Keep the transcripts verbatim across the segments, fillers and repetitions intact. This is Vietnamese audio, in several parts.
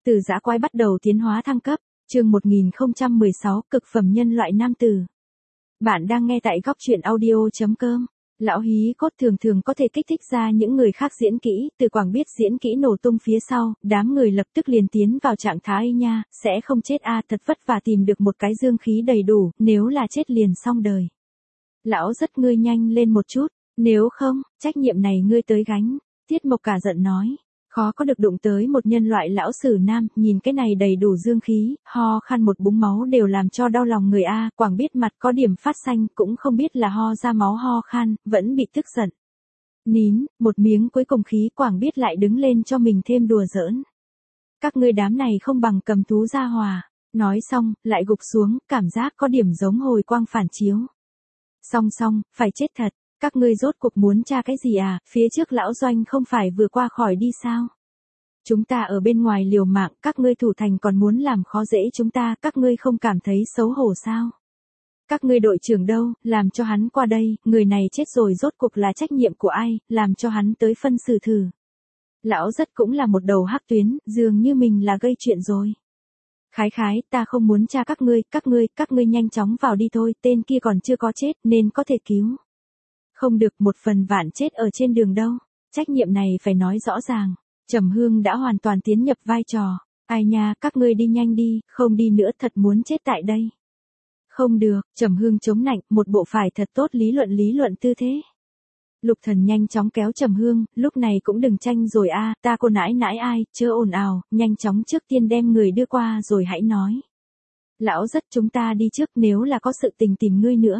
Từ dã quái bắt đầu tiến hóa thăng cấp, chương một nghìn không trăm mười sáu, cực phẩm nhân loại nam tử. Bạn đang nghe tại góc truyện audio chấm com. Lão hí cốt thường thường có thể kích thích ra những người khác diễn kỹ, từ Quảng biết diễn kỹ nổ tung phía sau, đám người lập tức liền tiến vào trạng thái nha, sẽ không chết a, thật vất vả tìm được một cái dương khí đầy đủ, nếu là chết liền xong đời. Lão rất ngươi nhanh lên một chút, nếu không, trách nhiệm này ngươi tới gánh. Tiết Mộc cả giận nói. Khó có được đụng tới một nhân loại lão sử nam, nhìn cái này đầy đủ dương khí, ho khan một búng máu đều làm cho đau lòng người a, Quảng biết mặt có điểm phát xanh, cũng không biết là ho ra máu ho khan, vẫn bị tức giận. Nín, một miếng cuối cùng khí Quảng biết lại đứng lên cho mình thêm đùa giỡn. Các ngươi đám này không bằng cầm thú gia hòa, nói xong, lại gục xuống, cảm giác có điểm giống hồi quang phản chiếu. Song song, phải chết thật. Các ngươi rốt cuộc muốn tra cái gì à, phía trước lão doanh không phải vừa qua khỏi đi sao? Chúng ta ở bên ngoài liều mạng, các ngươi thủ thành còn muốn làm khó dễ chúng ta, các ngươi không cảm thấy xấu hổ sao? Các ngươi đội trưởng đâu, làm cho hắn qua đây, người này chết rồi rốt cuộc là trách nhiệm của ai, làm cho hắn tới phân xử thử. Lão rất cũng là một đầu hắc tuyến, dường như mình là gây chuyện rồi. Khái khái, ta không muốn tra các ngươi, các ngươi, các ngươi nhanh chóng vào đi thôi, tên kia còn chưa có chết, nên có thể cứu. Không được, một phần vạn chết ở trên đường đâu. Trách nhiệm này phải nói rõ ràng. Trầm Hương đã hoàn toàn tiến nhập vai trò. Ai nha, các ngươi đi nhanh đi, không đi nữa thật muốn chết tại đây. Không được, Trầm Hương chống nạnh, một bộ phải thật tốt lý luận lý luận tư thế. Lục Thần nhanh chóng kéo Trầm Hương, lúc này cũng đừng tranh rồi a, ta cô nãi nãi ai, chớ ồn ào, nhanh chóng trước tiên đem người đưa qua rồi hãy nói. Lão rất chúng ta đi trước nếu là có sự tình tìm ngươi nữa.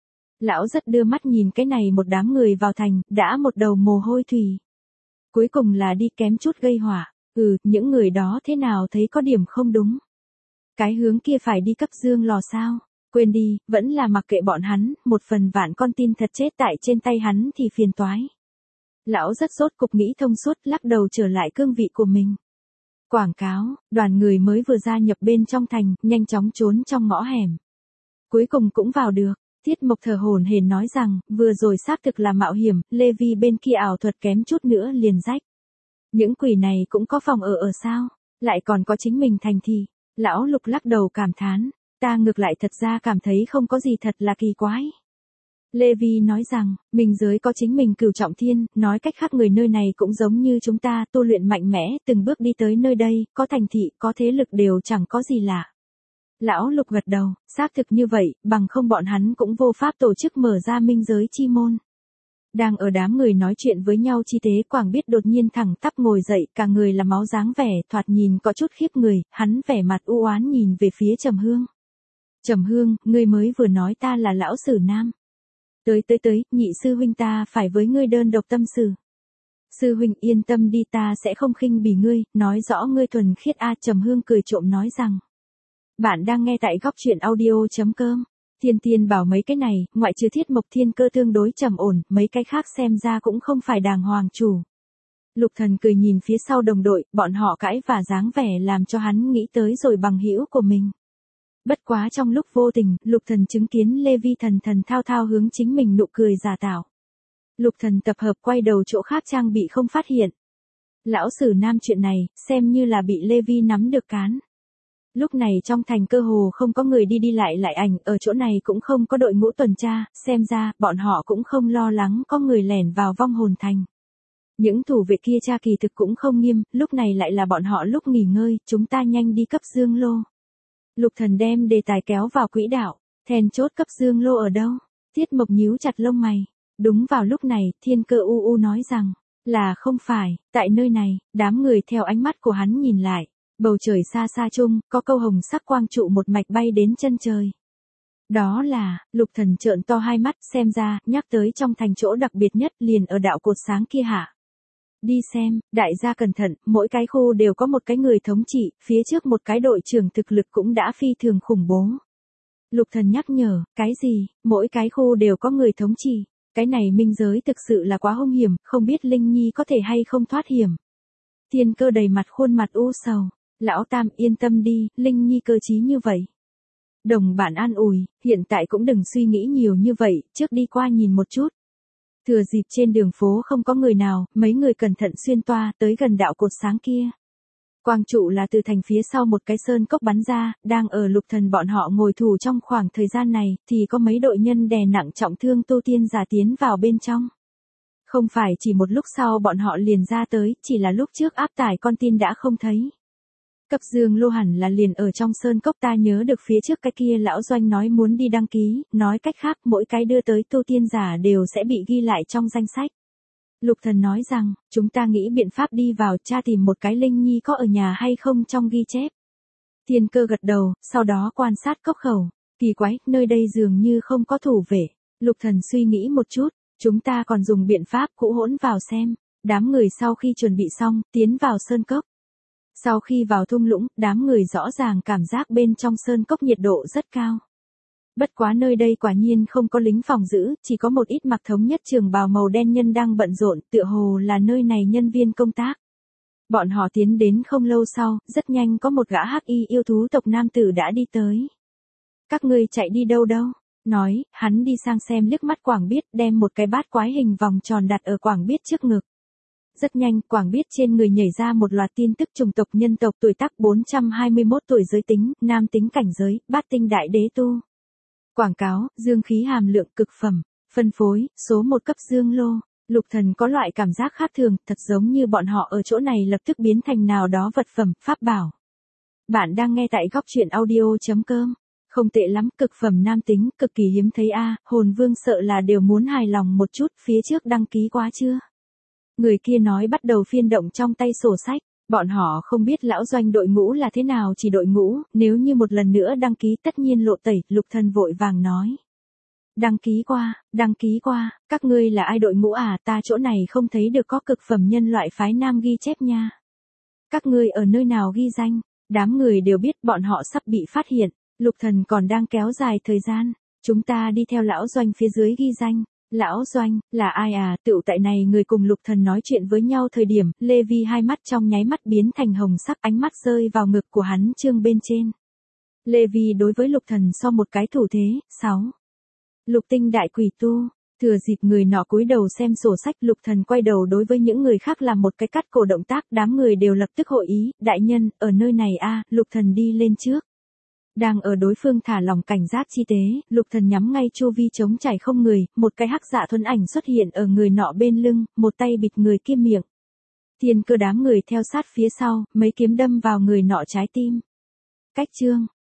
Lão rất đưa mắt nhìn cái này một đám người vào thành, đã một đầu mồ hôi thủy. Cuối cùng là đi kém chút gây hỏa, ừ, những người đó thế nào thấy có điểm không đúng. Cái hướng kia phải đi cấp dương lò sao, quên đi, vẫn là mặc kệ bọn hắn, một phần vạn con tin thật chết tại trên tay hắn thì phiền toái. Lão rất rốt cục nghĩ thông suốt, lắc đầu trở lại cương vị của mình. Quảng cáo, đoàn người mới vừa gia nhập bên trong thành, nhanh chóng trốn trong ngõ hẻm. Cuối cùng cũng vào được. Tiết Mộc thở hổn hển nói rằng, vừa rồi xác thực là mạo hiểm, Lê Vi bên kia ảo thuật kém chút nữa liền rách. Những quỷ này cũng có phòng ở ở sao, lại còn có chính mình thành thị. Lão Lục lắc đầu cảm thán, ta ngược lại thật ra cảm thấy không có gì thật là kỳ quái. Lê Vi nói rằng, mình giới có chính mình cửu trọng thiên, nói cách khác người nơi này cũng giống như chúng ta, tu luyện mạnh mẽ, từng bước đi tới nơi đây, có thành thị, có thế lực đều chẳng có gì lạ. Lão Lục gật đầu, xác thực như vậy, bằng không bọn hắn cũng vô pháp tổ chức mở ra minh giới chi môn. Đang ở đám người nói chuyện với nhau chi tế Quảng biết đột nhiên thẳng tắp ngồi dậy, cả người là máu dáng vẻ, thoạt nhìn có chút khiếp người, hắn vẻ mặt u oán nhìn về phía Trầm Hương. Trầm Hương, ngươi mới vừa nói ta là lão sử nam. Tới tới tới, nhị sư huynh ta phải với ngươi đơn độc tâm sự. Sư huynh yên tâm đi ta sẽ không khinh bỉ ngươi, nói rõ ngươi thuần khiết a. Trầm Hương cười trộm nói rằng. Bạn đang nghe tại góc truyện audio chấm com. Thiên Tiên bảo mấy cái này, ngoại trừ Thiết Mộc thiên cơ tương đối trầm ổn, mấy cái khác xem ra cũng không phải đàng hoàng chủ. Lục Thần cười nhìn phía sau đồng đội, bọn họ cãi và dáng vẻ làm cho hắn nghĩ tới rồi bằng hữu của mình. Bất quá trong lúc vô tình, Lục Thần chứng kiến Lê Vi thần thần thao thao hướng chính mình nụ cười giả tạo. Lục Thần tập hợp quay đầu chỗ khác trang bị không phát hiện. Lão sử nam chuyện này, xem như là bị Lê Vi nắm được cán. Lúc này trong thành cơ hồ không có người đi đi lại lại ảnh, ở chỗ này cũng không có đội ngũ tuần tra, xem ra, bọn họ cũng không lo lắng có người lẻn vào vong hồn thành. Những thủ vệ kia tra kỳ thực cũng không nghiêm, lúc này lại là bọn họ lúc nghỉ ngơi, chúng ta nhanh đi cấp dương lô. Lục Thần đem đề tài kéo vào quỹ đạo, then chốt cấp dương lô ở đâu? Tiết Mộc nhíu chặt lông mày. Đúng vào lúc này, Thiên Cơ u u nói rằng, là không phải, tại nơi này, đám người theo ánh mắt của hắn nhìn lại. Bầu trời xa xa chung, có câu hồng sắc quang trụ một mạch bay đến chân trời. Đó là, Lục Thần trợn to hai mắt, xem ra, nhắc tới trong thành chỗ đặc biệt nhất liền ở đạo cột sáng kia hả? Đi xem, đại gia cẩn thận, mỗi cái khu đều có một cái người thống trị, phía trước một cái đội trưởng thực lực cũng đã phi thường khủng bố. Lục Thần nhắc nhở, cái gì, mỗi cái khu đều có người thống trị, cái này minh giới thực sự là quá hung hiểm, không biết Linh Nhi có thể hay không thoát hiểm. Thiên Cơ đầy mặt khuôn mặt u sầu. Lão Tam yên tâm đi, Linh Nhi cơ trí như vậy. Đồng bản an ủi, hiện tại cũng đừng suy nghĩ nhiều như vậy, trước đi qua nhìn một chút. Thừa dịp trên đường phố không có người nào, mấy người cẩn thận xuyên toa tới gần đạo cột sáng kia. Quang trụ là từ thành phía sau một cái sơn cốc bắn ra, đang ở Lục Thần bọn họ ngồi thủ trong khoảng thời gian này, thì có mấy đội nhân đè nặng trọng thương tu tiên giả tiến vào bên trong. Không phải chỉ một lúc sau bọn họ liền ra tới, chỉ là lúc trước áp tải con tin đã không thấy. Cấp dương lô hẳn là liền ở trong sơn cốc, ta nhớ được phía trước cái kia lão doanh nói muốn đi đăng ký, nói cách khác mỗi cái đưa tới tu tiên giả đều sẽ bị ghi lại trong danh sách. Lục Thần nói rằng, chúng ta nghĩ biện pháp đi vào tra tìm một cái Linh Nhi có ở nhà hay không trong ghi chép. Thiên Cơ gật đầu, sau đó quan sát cốc khẩu. Kỳ quái, nơi đây dường như không có thủ vệ. Lục Thần suy nghĩ một chút, chúng ta còn dùng biện pháp cũ hỗn vào xem. Đám người sau khi chuẩn bị xong, tiến vào sơn cốc. Sau khi vào thung lũng, đám người rõ ràng cảm giác bên trong sơn cốc nhiệt độ rất cao. Bất quá nơi đây quả nhiên không có lính phòng giữ, chỉ có một ít mặc thống nhất trường bào màu đen nhân đang bận rộn, tựa hồ là nơi này nhân viên công tác. Bọn họ tiến đến không lâu sau, rất nhanh có một gã hắc y yêu thú tộc nam tử đã đi tới. Các ngươi chạy đi đâu đâu? Nói, hắn đi sang xem liếc mắt Quảng Biết, đem một cái bát quái hình vòng tròn đặt ở Quảng Biết trước ngực. Rất nhanh, Quảng Biết trên người nhảy ra một loạt tin tức chủng tộc nhân tộc tuổi tác bốn trăm hai mươi mốt tuổi, giới tính, nam tính, cảnh giới, bát tinh đại đế tu. Quảng cáo, dương khí hàm lượng cực phẩm, phân phối, số một cấp dương lô. Lục Thần có loại cảm giác khác thường, thật giống như bọn họ ở chỗ này lập tức biến thành nào đó vật phẩm, pháp bảo. Bạn đang nghe tại góc truyện audio chấm com. Không tệ lắm, cực phẩm nam tính, cực kỳ hiếm thấy a, hồn vương sợ là đều muốn hài lòng một chút, phía trước đăng ký quá chưa? Người kia nói bắt đầu phiên động trong tay sổ sách. Bọn họ không biết lão doanh đội ngũ là thế nào, chỉ đội ngũ, nếu như một lần nữa đăng ký tất nhiên lộ tẩy. Lục Thần vội vàng nói. Đăng ký qua, đăng ký qua, các ngươi là ai đội ngũ à, ta chỗ này không thấy được có cực phẩm nhân loại phái nam ghi chép nha. Các ngươi ở nơi nào ghi danh, đám người đều biết bọn họ sắp bị phát hiện. Lục Thần còn đang kéo dài thời gian, chúng ta đi theo lão doanh phía dưới ghi danh. Lão doanh, là ai à, tựu tại này người cùng Lục Thần nói chuyện với nhau thời điểm, Lê Vi hai mắt trong nháy mắt biến thành hồng sắc, ánh mắt rơi vào ngực của hắn trương bên trên. Lê Vi đối với Lục Thần so một cái thủ thế, sáu. Lục tinh đại quỷ tu, thừa dịp người nọ cúi đầu xem sổ sách, Lục Thần quay đầu đối với những người khác làm một cái cắt cổ động tác, đám người đều lập tức hội ý, đại nhân, ở nơi này a, Lục Thần đi lên trước. Đang ở đối phương thả lòng cảnh giác chi tế, Lục Thần nhắm ngay chu vi trống trải không người, một cái hắc dạ thuần ảnh xuất hiện ở người nọ bên lưng, một tay bịt người kia miệng. Thiên Cơ đám người theo sát phía sau, mấy kiếm đâm vào người nọ trái tim. Cách chương